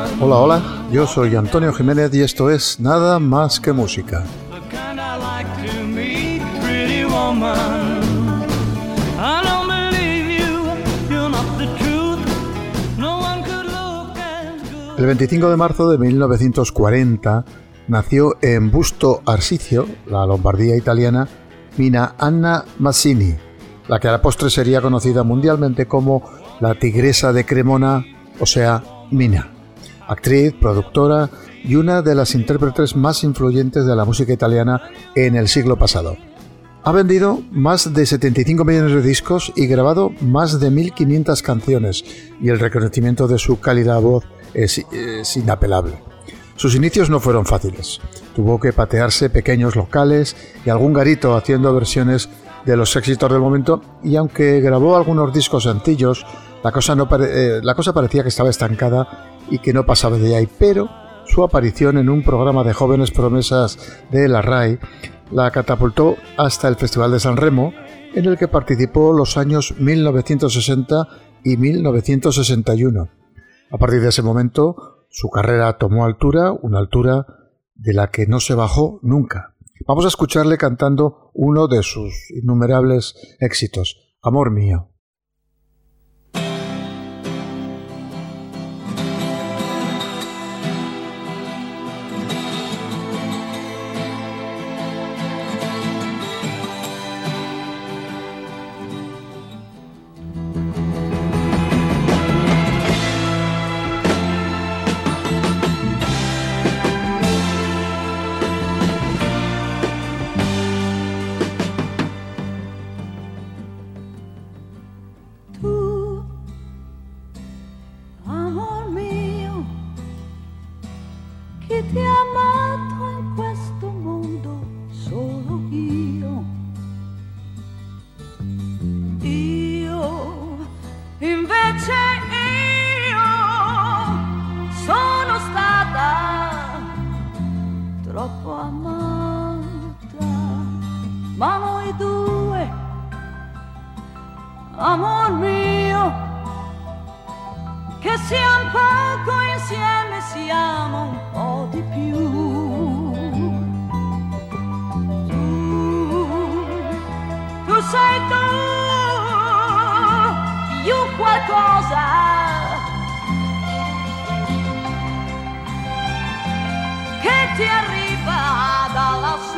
Hola, hola, yo soy Antonio Jiménez y esto es Nada Más que Música. El 25 de marzo de 1940 nació en Busto Arsizio, la Lombardía italiana, Mina Anna Mazzini, la que a la postre sería conocida mundialmente como la Tigresa de Cremona, o sea, Mina. Actriz, productora y una de las intérpretes más influyentes de la música italiana en el siglo pasado. Ha vendido más de 75 millones de discos y grabado más de 1.500 canciones, y el reconocimiento de su cálida voz es inapelable. Sus inicios no fueron fáciles. Tuvo que patearse pequeños locales y algún garito haciendo versiones de los éxitos del momento, y aunque grabó algunos discos sencillos, la cosa parecía que estaba estancada y que no pasaba de ahí, pero su aparición en un programa de jóvenes promesas de la RAI la catapultó hasta el Festival de San Remo, en el que participó los años 1960 y 1961. A partir de ese momento, su carrera tomó altura, una altura de la que no se bajó nunca. Vamos a escucharle cantando uno de sus innumerables éxitos, Amor mío. Amor mio, che siamo poco insieme, siamo un po' di più. Tu sei tu, io qualcosa che ti arriva da lassù.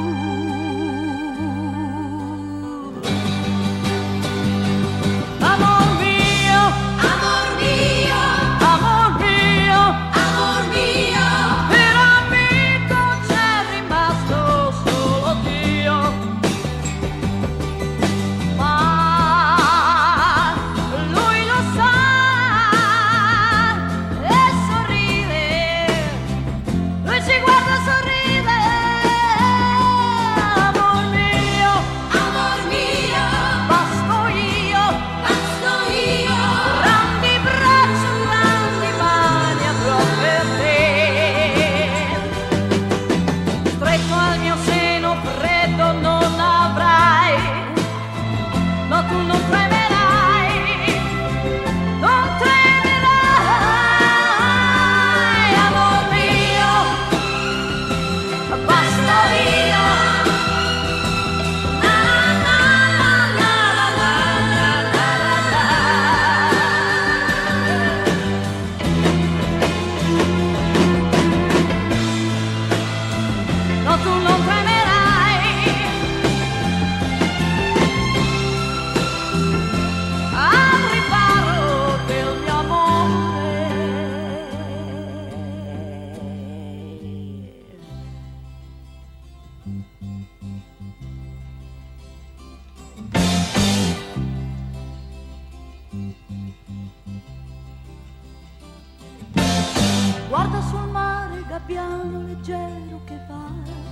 Guarda sul mare il gabbiano leggero che va.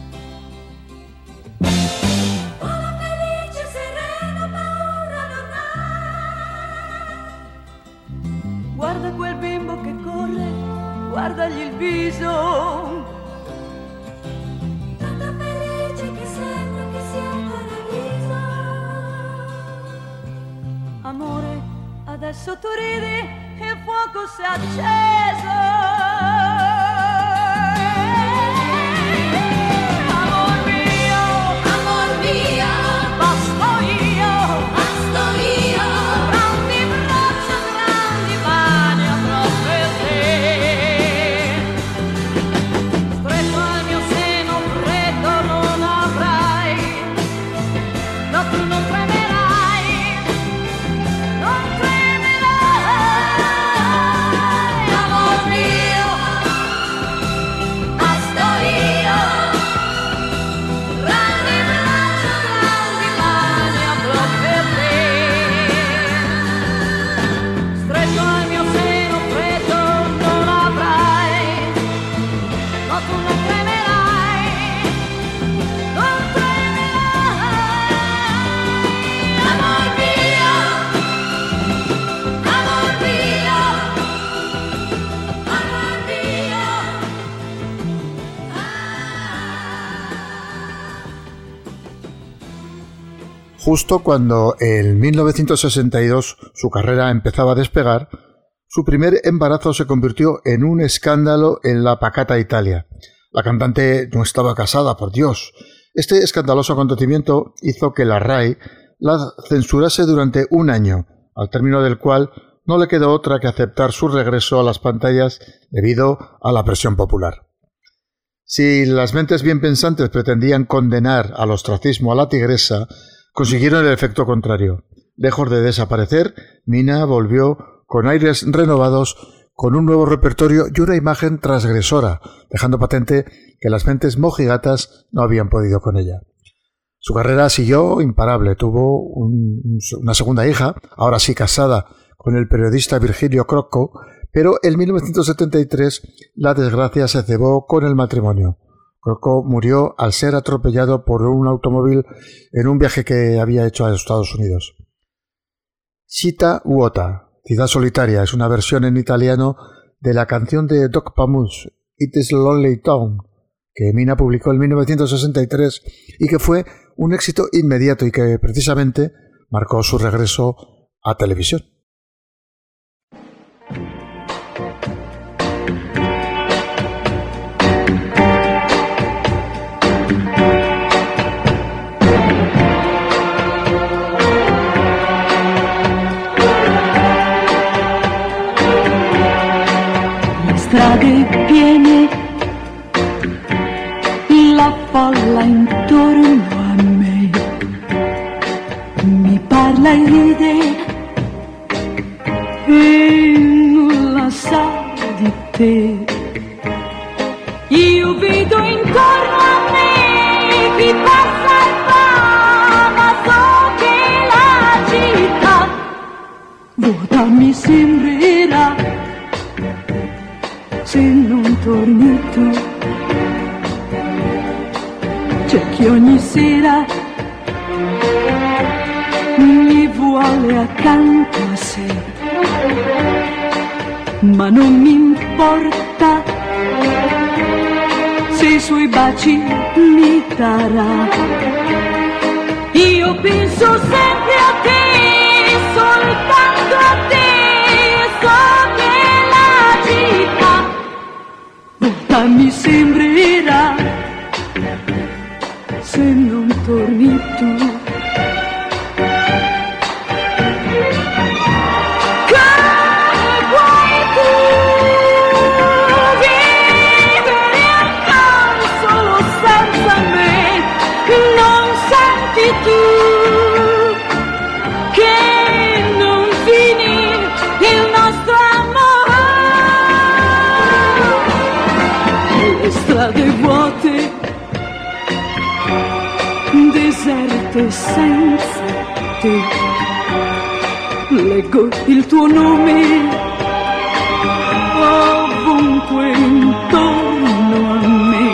Vola felice, sereno, paura non ha. Guarda quel bimbo che corre, guardagli il viso. Tanto felice che sembra che sia un paradiso. Amore, adesso tu ridi, il fuoco si è acceso. Justo cuando en 1962 su carrera empezaba a despegar, su primer embarazo se convirtió en un escándalo en la pacata Italia. La cantante no estaba casada, por Dios. Este escandaloso acontecimiento hizo que la RAI la censurase durante un año, al término del cual no le quedó otra que aceptar su regreso a las pantallas debido a la presión popular. Si las mentes bien pensantes pretendían condenar al ostracismo a la tigresa, consiguieron el efecto contrario. Lejos de desaparecer, Mina volvió con aires renovados, con un nuevo repertorio y una imagen transgresora, dejando patente que las mentes mojigatas no habían podido con ella. Su carrera siguió imparable. Tuvo una segunda hija, ahora sí casada, con el periodista Virgilio Crocco, pero en 1973 la desgracia se cebó con el matrimonio. Crocco murió al ser atropellado por un automóvil en un viaje que había hecho a Estados Unidos. Città vuota, Ciudad solitaria, es una versión en italiano de la canción de Doc Pamus, It is Lonely Town, que Mina publicó en 1963 y que fue un éxito inmediato y que precisamente marcó su regreso a televisión. Strade piene, la folla intorno a me, mi parla e ride e nulla sa di te. Io vedo intorno a me chi passa e va, ma so che la città vuota mi sembrerà se non torni tu. C'è chi ogni sera mi vuole accanto a sé, ma non mi importa se i suoi baci mi darà. Io penso sempre a te, soltanto a te, so che la città volta mi sembrerà se non torni tu. Strade vuote, deserte senza te, leggo il tuo nome ovunque intorno a me.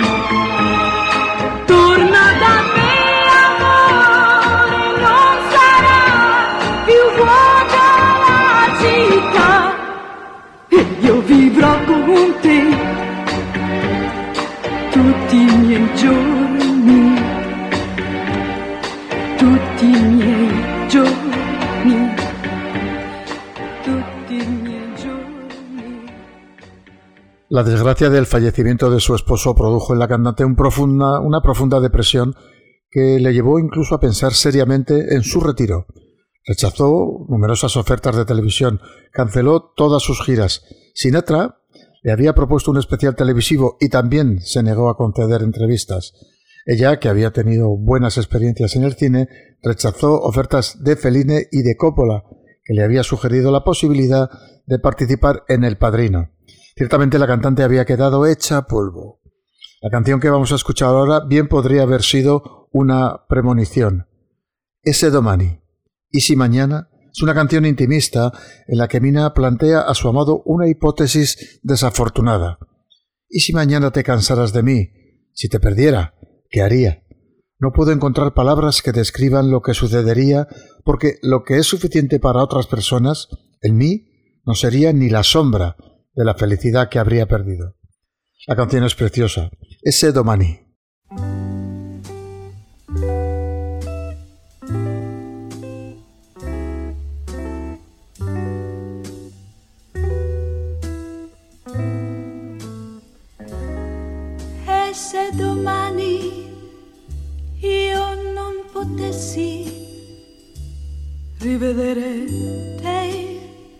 Torna da me, amore, non sarà più vuota la città e io vivrò con te tutti i miei giorni, tutti i miei giorni, tutti i miei giorni. La desgracia del fallecimiento de su esposo produjo en la cantante una profunda depresión que le llevó incluso a pensar seriamente en su retiro. Rechazó numerosas ofertas de televisión, canceló todas sus giras. Sinatra le había propuesto un especial televisivo y también se negó a conceder entrevistas. Ella, que había tenido buenas experiencias en el cine, rechazó ofertas de Fellini y de Coppola, que le había sugerido la posibilidad de participar en El Padrino. Ciertamente la cantante había quedado hecha polvo. La canción que vamos a escuchar ahora bien podría haber sido una premonición. Ese domani. ¿Y si mañana? Es una canción intimista en la que Mina plantea a su amado una hipótesis desafortunada. ¿Y si mañana te cansaras de mí? Si te perdiera, ¿qué haría? No puedo encontrar palabras que describan lo que sucedería porque lo que es suficiente para otras personas, en mí, no sería ni la sombra de la felicidad que habría perdido. La canción es preciosa. Ese domani. se domani io non potessi rivedere te,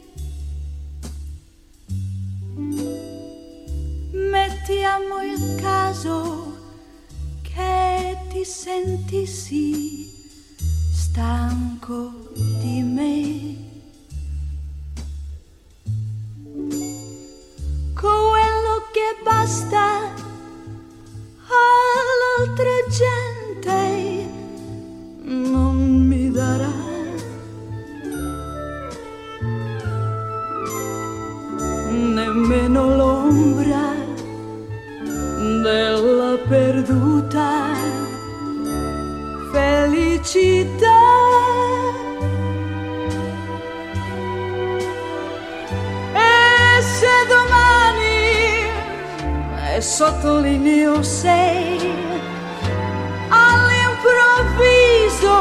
mettiamo il caso che ti sentissi stanco di me, quello che basta all'altra gente non mi darà, nemmeno l'ombra della perduta felicità. E se domani, e sottolineo sei, all'improvviso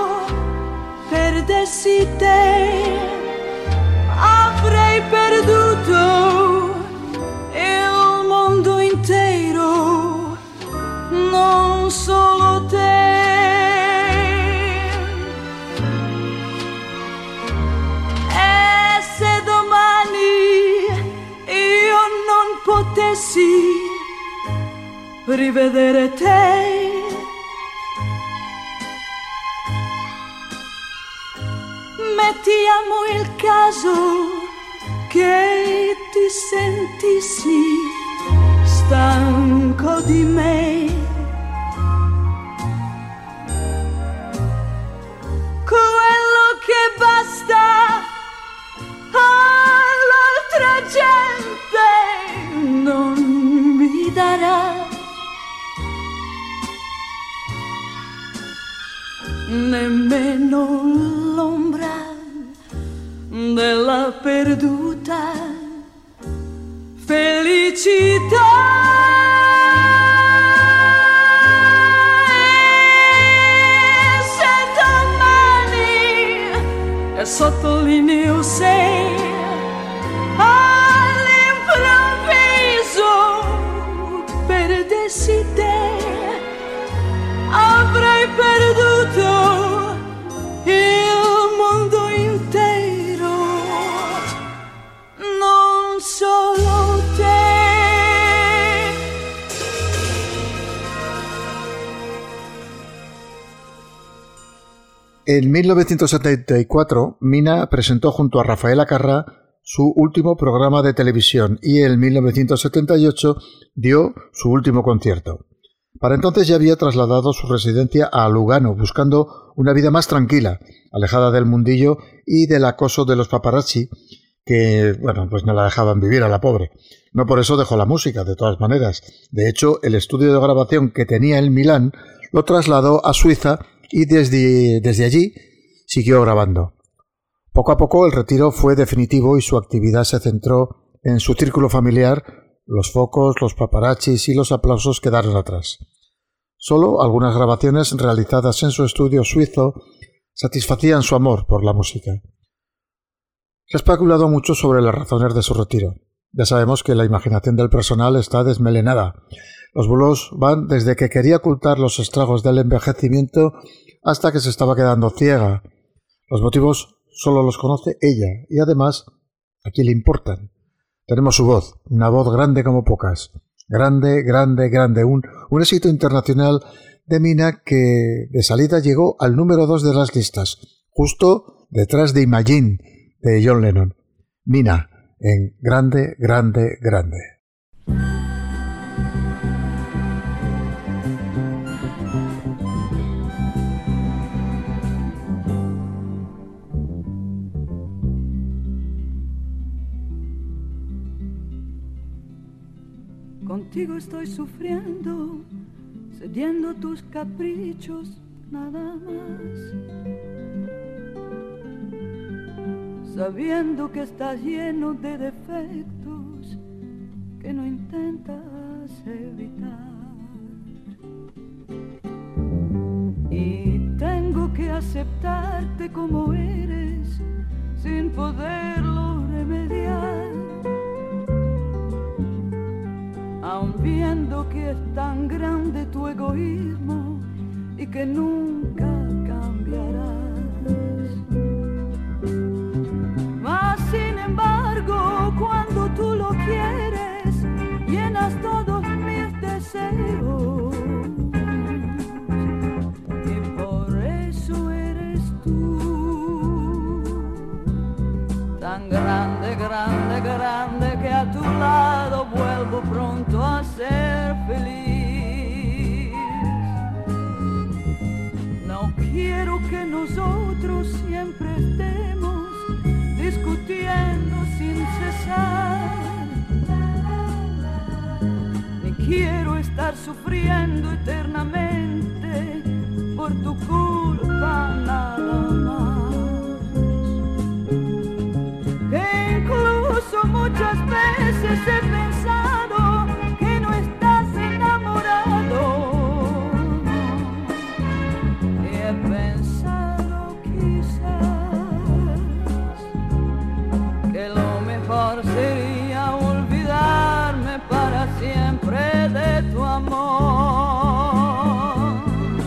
perdessi te, avrei perduto il mondo intero, non solo te. E se domani io non potessi rivedere te, mettiamo il caso che ti sentissi stanco di me, quello che basta all'altra gente non mi darà, nemmeno l'ombra della perduta felicità. E se domani, e sottolineo sei, all'improvviso perdessi te, avrei perduto il mondo intero, non solo te. En 1974, Mina presentó junto a Rafaela Carrà su último programa de televisión y en 1978 dio su último concierto. Para entonces ya había trasladado su residencia a Lugano, buscando una vida más tranquila, alejada del mundillo y del acoso de los paparazzi, que, bueno, pues no la dejaban vivir a la pobre. No por eso dejó la música, de todas maneras. De hecho, el estudio de grabación que tenía en Milán lo trasladó a Suiza y desde allí siguió grabando. Poco a poco el retiro fue definitivo y su actividad se centró en su círculo familiar. Los focos, los paparazzis y los aplausos quedaron atrás. Solo algunas grabaciones realizadas en su estudio suizo satisfacían su amor por la música. Se ha especulado mucho sobre las razones de su retiro. Ya sabemos que la imaginación del personal está desmelenada. Los bulos van desde que quería ocultar los estragos del envejecimiento hasta que se estaba quedando ciega. Los motivos solo los conoce ella y además, ¿a quién le importan? Tenemos su voz, una voz grande como pocas. Grande, grande, grande. Un éxito internacional de Mina que de salida llegó al número 2 de las listas, justo detrás de Imagine de John Lennon. Mina, en Grande, grande, grande. Contigo estoy sufriendo, cediendo tus caprichos, nada más. Sabiendo que estás lleno de defectos que no intentas evitar. Y tengo que aceptarte como eres, sin poderlo remediar. aun viendo que es tan grande tu egoísmo y que nunca cambiarás. Mas sin embargo, cuando tú lo quieres, llenas todos mis deseos. Y por eso eres tú, tan grande, grande, grande, que a tu lado vuelvo pronto a ser feliz. No quiero que nosotros siempre estemos discutiendo sin cesar, ni quiero estar sufriendo eternamente por tu culpa nada más. Que incluso muchas veces he pensado que no estás enamorado, y he pensado quizás que lo mejor sería olvidarme para siempre de tu amor.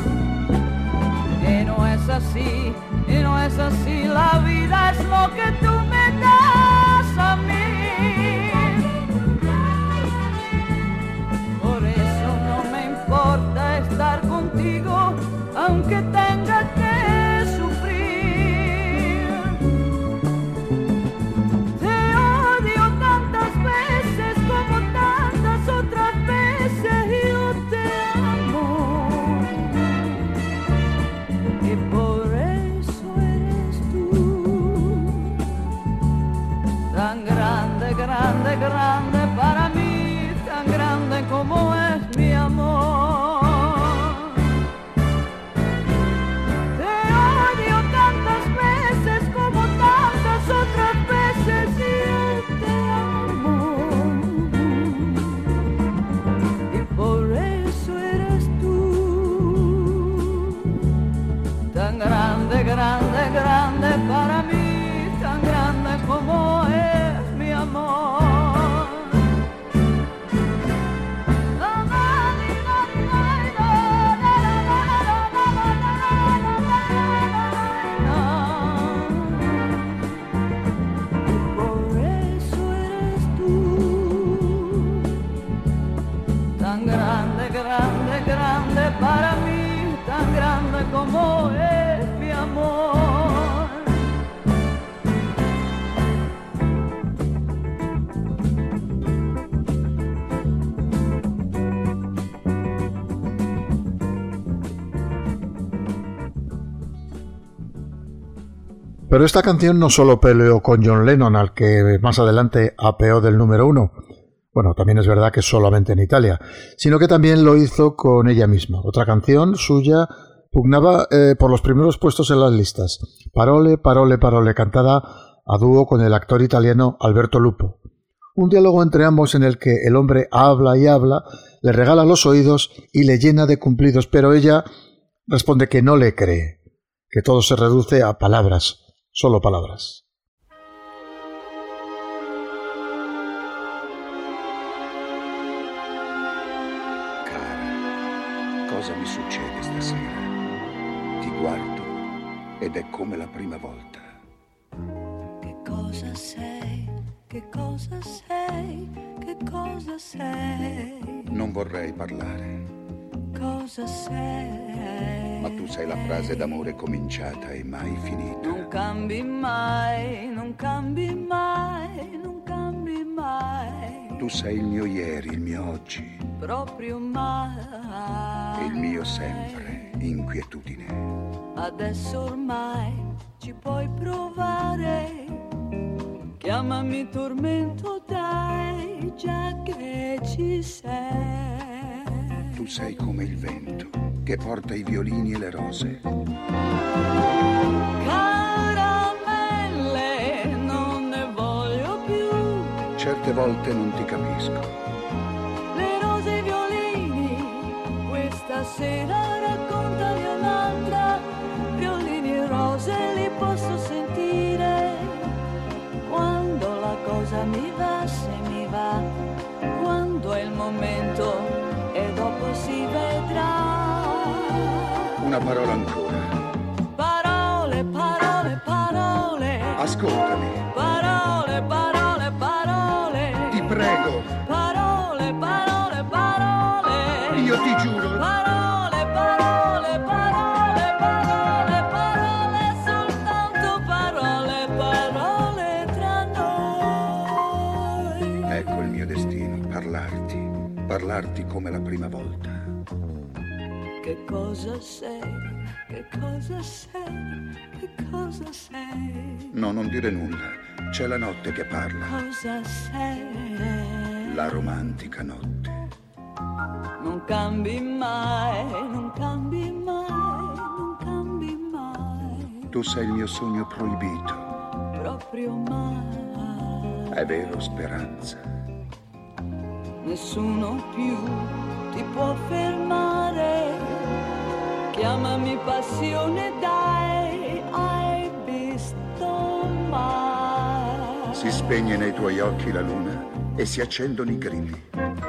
Y no es así, y no es así, la vida es lo que tú me das a mí. Por eso no me importa estar contigo, aunque tenga que sufrir. Te odio tantas veces como tantas otras veces, y yo te amo. Y por eso eres tú, tan grande, grande, grande para mí, tan grande como es mi amor. Te odio tantas veces como tantas otras veces, y yo te amo. Y por eso eres tú, tan grande, grande, grande para mí, tan grande como es mi amor. Por eso eres tú, tan grande, grande, grande para mí, tan grande como es mi amor. Pero esta canción no solo peleó con John Lennon, al que más adelante apeó del número 1, bueno, también es verdad que solamente en Italia, sino que también lo hizo con ella misma. Otra canción suya pugnaba por los primeros puestos en las listas, Parole, Parole, Parole, cantada a dúo con el actor italiano Alberto Lupo. Un diálogo entre ambos en el que el hombre habla y habla, le regala los oídos y le llena de cumplidos, pero ella responde que no le cree, que todo se reduce a palabras. Solo palabras. Cara, cosa mi succede stasera? Ti guardo ed è come la prima volta. Che cosa sei? Che cosa sei? Che cosa sei? Non vorrei parlare. Cosa sei? Ma tu sei la frase d'amore cominciata e mai finita. Non cambi mai, non cambi mai, non cambi mai. Tu sei il mio ieri, il mio oggi. Proprio mai. E il mio sempre, inquietudine. Adesso ormai ci puoi provare. Chiamami tormento, dai, già che ci sei. Tu sei come il vento che porta i violini e le rose. Caramelle, non ne voglio più. Certe volte non ti capisco. Le rose e i violini, questa sera raccontali un'altra. Violini e rose li posso sentire. Quando la cosa mi va, se mi va, quando è il momento momento e dopo si vedrà. Una parola ancora. Parole, parole, parole. Ascoltami. Parole, parole, parole. Ti prego. Parole, parole, parole. Io ti giuro. Parole, parole, parole, parole, parole, soltanto parole, parole tra noi. Ecco il mio destino, parlarti come la prima volta. Che cosa sei? Che cosa sei? Che cosa sei? No, non dire nulla. C'è la notte che parla. Cosa sei? La romantica notte. Non cambi mai, non cambi mai, non cambi mai. Tu sei il mio sogno proibito. Proprio mai. È vero, Speranza. Nessuno più ti può fermare. Chiamami passione, dai, hai visto mai? Si spegne nei tuoi occhi la luna e si accendono i grilli.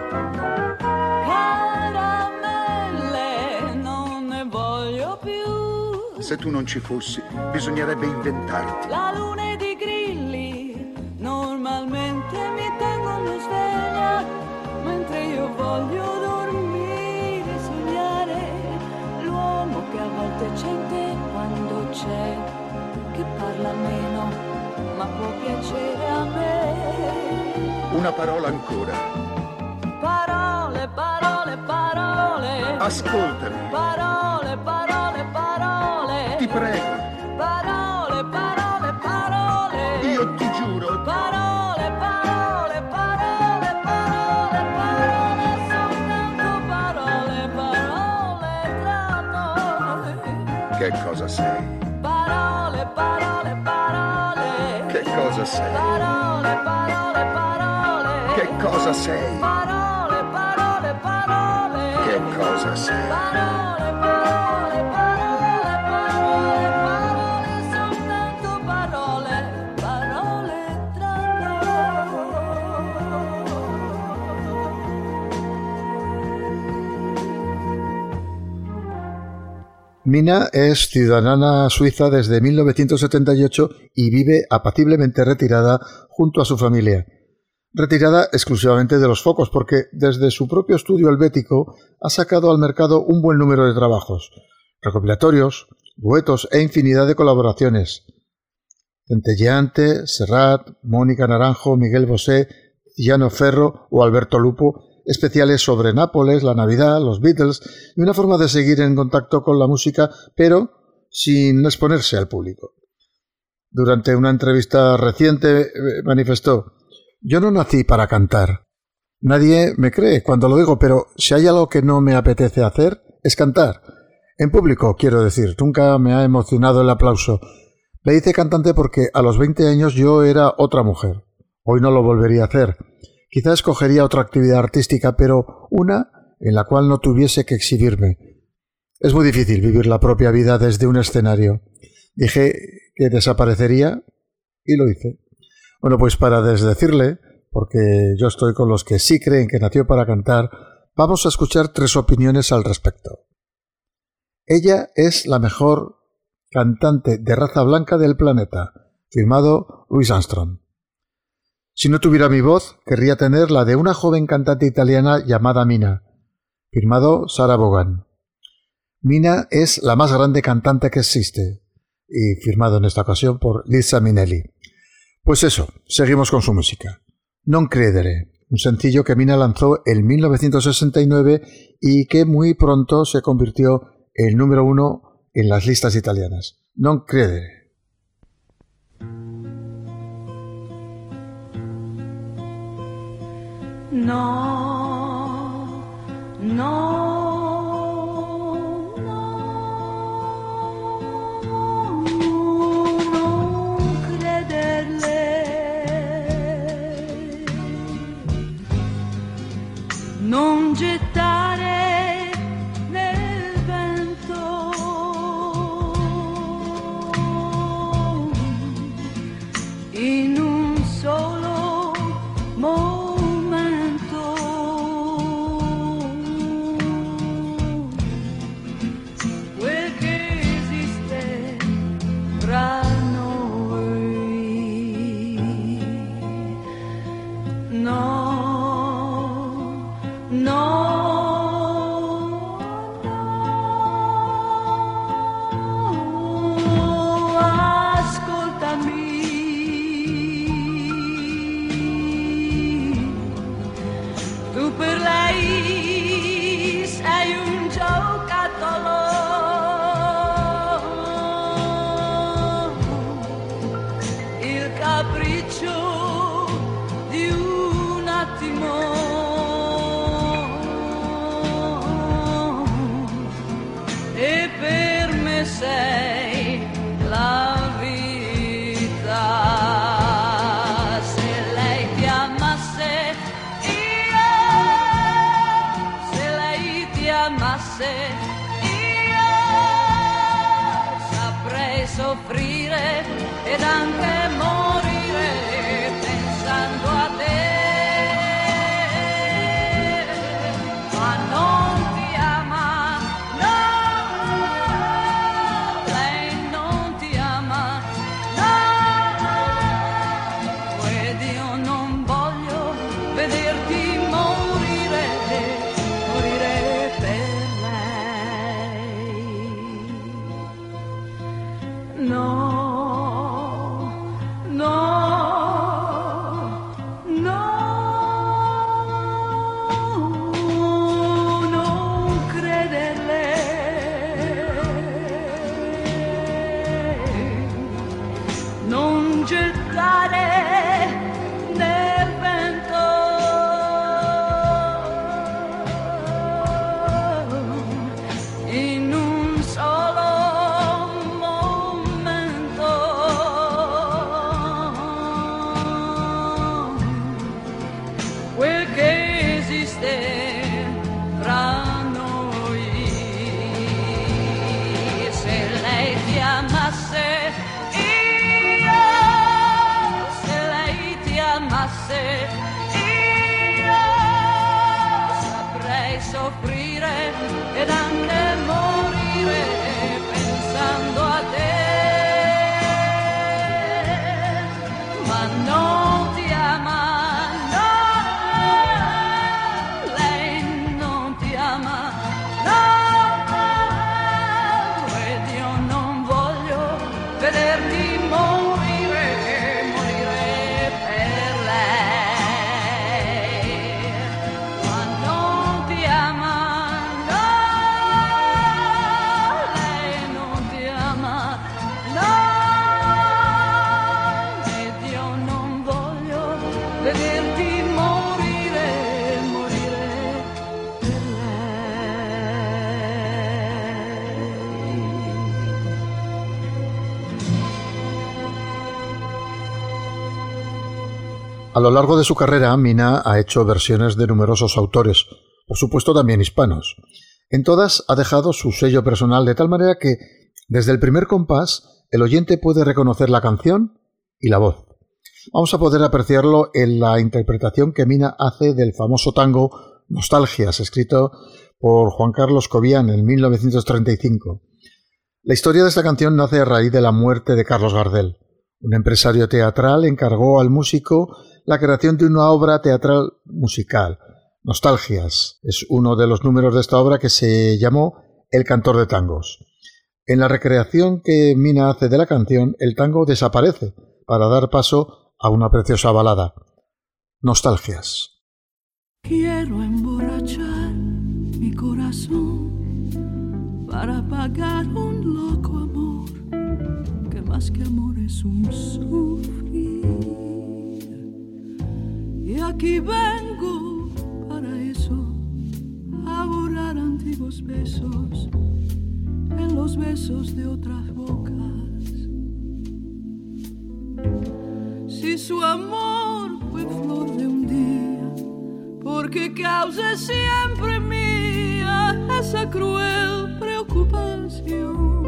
Caramelle, non ne voglio più. Se tu non ci fossi, bisognerebbe inventarti. La luna ed i grilli normalmente mi tengono sveglia, mentre io voglio dormire, sognare l'uomo che a volte c'è in te quando c'è, che parla meno ma può piacere a me. Una parola ancora. Parole, parole, parole. Ascoltami. Parole, parole, parole. Ti prego. Parole, parole, parole. Io ti giuro. Parole, parole, parole, parole, parole, soltanto parole, parole tra noi. Che cosa sei? Parole, parole, parole. Che cosa sei? Parole, parole, parole. Che cosa sei? Parole, parole, parole. Che cosa sei? Parole, parole, parole, parole, parole, soltanto parole, parole tra noi. Mina es ciudadana suiza desde 1978 y vive apaciblemente retirada junto a su familia. Retirada exclusivamente de los focos porque desde su propio estudio helvético ha sacado al mercado un buen número de trabajos, recopilatorios, duetos e infinidad de colaboraciones. Centelleante, Serrat, Mónica Naranjo, Miguel Bosé, Tiziano Ferro o Alberto Lupo, especiales sobre Nápoles, la Navidad, los Beatles y una forma de seguir en contacto con la música, pero sin exponerse al público. Durante una entrevista reciente manifestó: «Yo no nací para cantar. Nadie me cree cuando lo digo, pero si hay algo que no me apetece hacer, es cantar. En público, quiero decir, nunca me ha emocionado el aplauso. Me hice cantante porque a los 20 años yo era otra mujer. Hoy no lo volvería a hacer. Quizás escogería otra actividad artística, pero una en la cual no tuviese que exhibirme. Es muy difícil vivir la propia vida desde un escenario. Dije que desaparecería y lo hice». Bueno, pues para desdecirle, porque yo estoy con los que sí creen que nació para cantar, vamos a escuchar 3 opiniones al respecto. Ella es la mejor cantante de raza blanca del planeta, firmado Louis Armstrong. Si no tuviera mi voz, querría tener la de una joven cantante italiana llamada Mina, firmado Sarah Vaughan. Mina es la más grande cantante que existe, y firmado en esta ocasión por Liza Minnelli. Pues eso, seguimos con su música. Non credere, un sencillo que Mina lanzó en 1969 y que muy pronto se convirtió en número 1 en las listas italianas. Non credere. No, no. Non gettare nel vento in un solo momento Soffrire ed anche morire pensando a te, ma non ti ama, no, lei non ti ama, no, ed io non voglio vederti morire, morire per lei. No, no, no, non crederle, non gettare nel vento in un solo quel che esiste fra noi. Se lei ti amasse, io, se lei ti amasse, io saprei soffrire ed anche morire pensando a te, ma non ti ama. Vederti morire, morire per lei, ma non ti ama, no, lei non ti ama, no, ed io non voglio vederti morire, morire per A lo largo de su carrera, Mina ha hecho versiones de numerosos autores, por supuesto también hispanos. En todas ha dejado su sello personal de tal manera que, desde el primer compás, el oyente puede reconocer la canción y la voz. Vamos a poder apreciarlo en la interpretación que Mina hace del famoso tango Nostalgias, escrito por Juan Carlos Cobian en 1935. La historia de esta canción nace a raíz de la muerte de Carlos Gardel. Un empresario teatral encargó al músico la creación de una obra teatral musical. Nostalgias es uno de los números de esta obra que se llamó El cantor de tangos. En la recreación que Mina hace de la canción, el tango desaparece para dar paso a una preciosa balada. Nostalgias. Quiero emborrachar mi corazón para pagar un loco amor que más que amor es un sufrir. Y aquí vengo para eso, a borrar antiguos besos en los besos de otras bocas. Si su amor fue flor de un día, porque cause siempre mía esa cruel preocupación.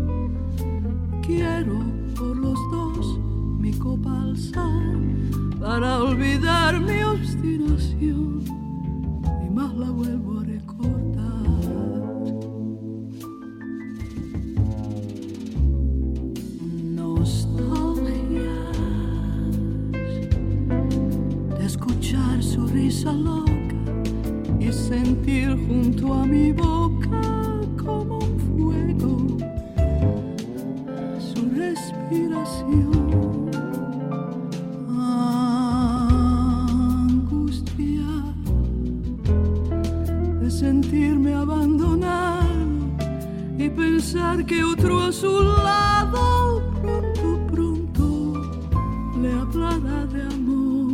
Quiero por los dos mi copa alzar para olvidar mi obstinación y más la vuelvo a recordar. Nostalgias de escuchar su risa loca y y sentir junto a mi boca como un fuego su respiración. Angustia de sentirme abandonado y pensar que otro a su lado pronto le hablará de amor.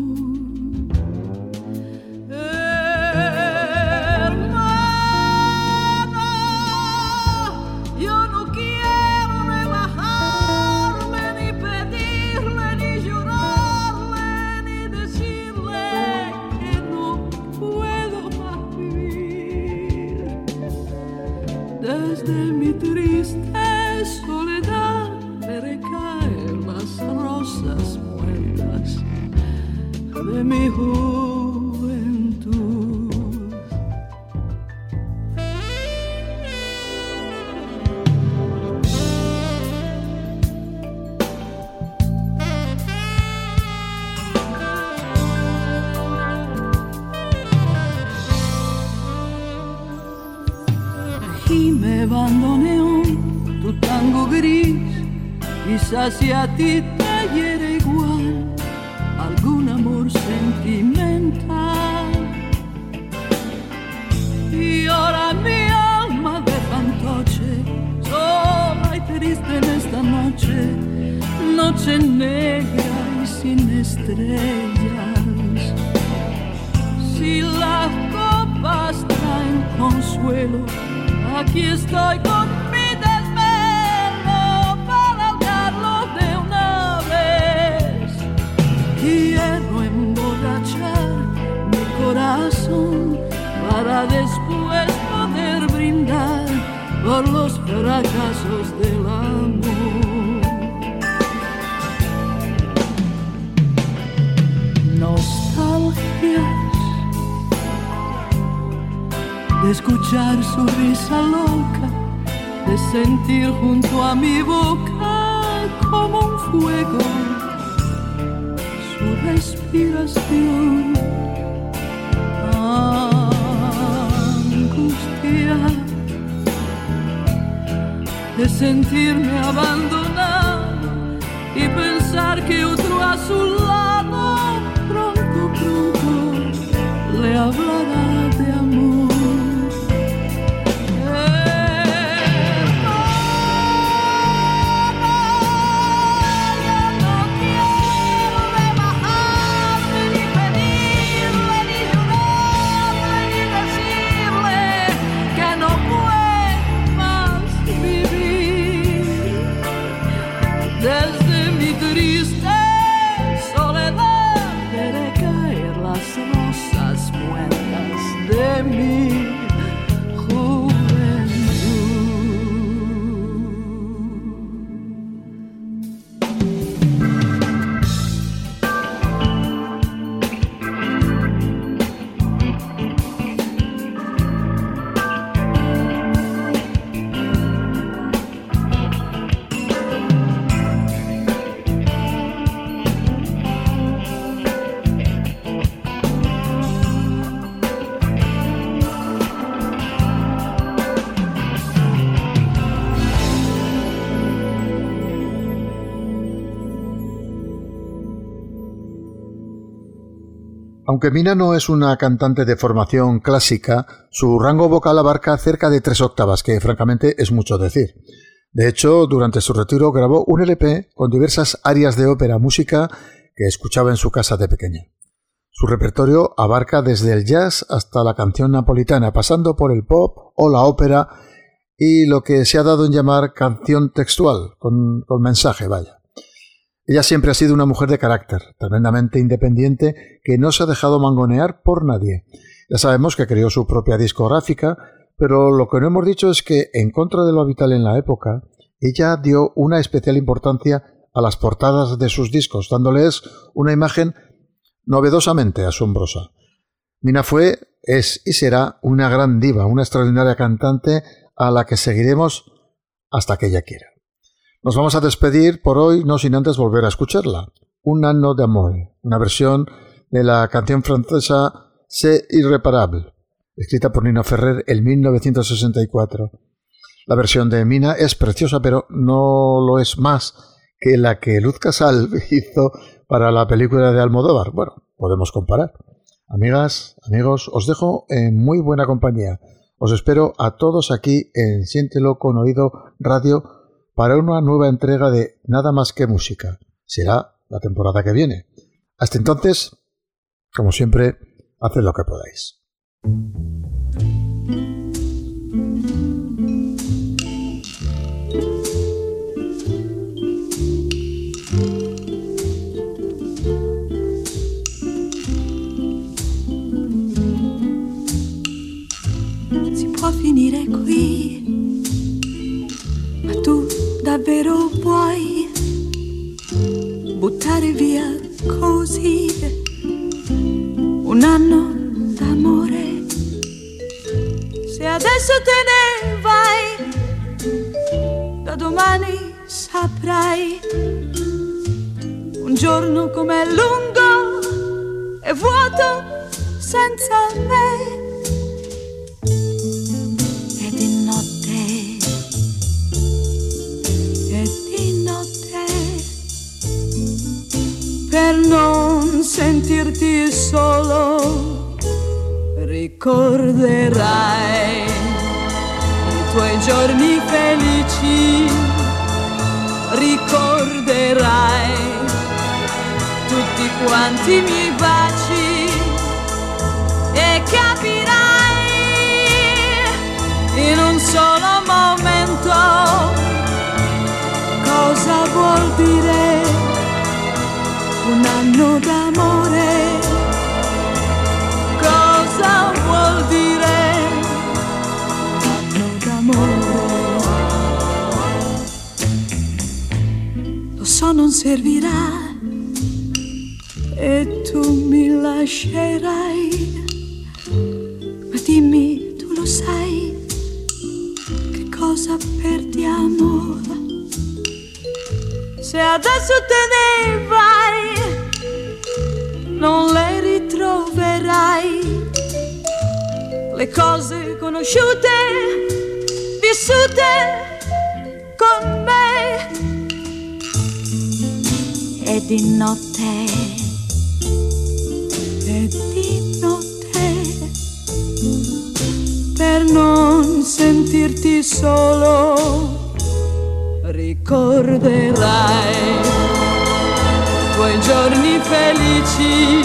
Desde mi triste soledad veré caer las rosas muertas de mi juventud. Gime bandoneón, tu tango gris, quizás si a ti te hiere igual algún amor sentimental. Y ahora mi alma de fantoche, sola y triste en esta noche, noche negra y sin estrellas. Si las copas traen consuelo, aquí estoy con mi desvelo para ahogarlo de una vez. Quiero emborrachar mi corazón para después poder brindar por los fracasos del amor. Nostalgias de escuchar su risa loca, de sentir junto a mi boca como un fuego su respiración. Angustia de sentirme abandonado y pensar que otro a su lado pronto le hablará de amor. Desde mi triste soledad veré caer las rosas muertas de mi Aunque Mina no es una cantante de formación clásica, su rango vocal abarca cerca de 3 octavas, que francamente es mucho decir. De hecho, durante su retiro grabó un LP con diversas arias de ópera, música que escuchaba en su casa de pequeña. Su repertorio abarca desde el jazz hasta la canción napolitana, pasando por el pop o la ópera y lo que se ha dado en llamar canción textual, con mensaje, vaya. Ella siempre ha sido una mujer de carácter, tremendamente independiente, que no se ha dejado mangonear por nadie. Ya sabemos que creó su propia discográfica, pero lo que no hemos dicho es que, en contra de lo habitual en la época, ella dio una especial importancia a las portadas de sus discos, dándoles una imagen novedosamente asombrosa. Mina fue, es y será una gran diva, una extraordinaria cantante a la que seguiremos hasta que ella quiera. Nos vamos a despedir por hoy, no sin antes volver a escucharla. Un anno d'amore, una versión de la canción francesa C'est irréparable. escrita por Nino Ferrer en 1964. La versión de Mina es preciosa, pero no lo es más que la que Luz Casal hizo para la película de Almodóvar. Bueno, podemos comparar. Amigas, amigos, os dejo en muy buena compañía. Os espero a todos aquí en Siéntelo con Oído Radio para una nueva entrega de Nada más que música. Será la temporada que viene. Hasta entonces, como siempre, haced lo que podáis. Si può finire qui, ma tu davvero vuoi buttare via così un anno d'amore? Se adesso te ne vai, da domani saprai un giorno com'è lungo e vuoto senza me. E di notte, per non sentirti solo, ricorderai i tuoi giorni felici, ricorderai tutti quanti i miei baci e capirai in un solo momento cosa vuol dire un anno d'amore, cosa vuol dire un anno d'amore. Lo so non servirà e tu mi lascerai, ma dimmi, tu lo sai che cosa perdiamo? Se adesso te ne vai, non le ritroverai le cose conosciute, vissute con me. E di notte, per non sentirti solo, ricorderai i tuoi giorni felici,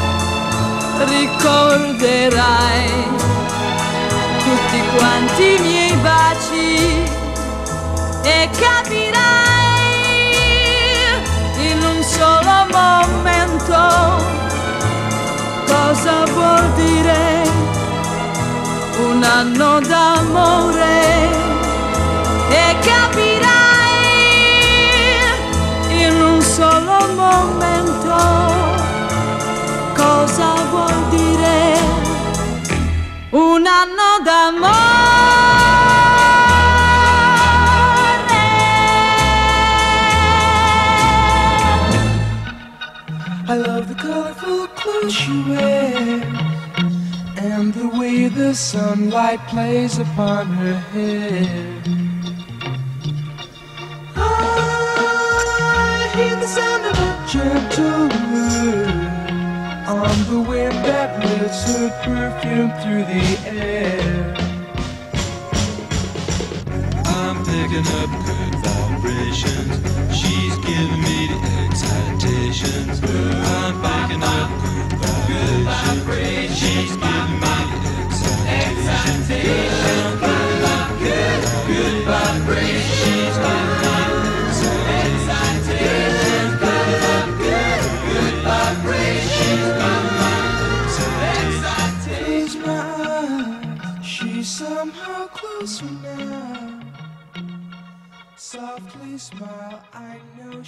ricorderai tutti quanti i miei baci e capirai in un solo momento cosa vuol dire un anno d'amore e capirai in un solo momento cosa vuol dire un anno d'amore. I love the colorful clothes you wear and the way the sunlight plays upon her hair. I hear the sound of a gentle word on the wind that lifts her perfume through the air. I'm picking up good vibrations. She's giving me the excitations. I'm picking up good vibrations. She's giving me the excitations. Good vibrations. She's giving me the excitations. Good vibrations. Close my eyes, she's somehow closer now. Softly smile, I know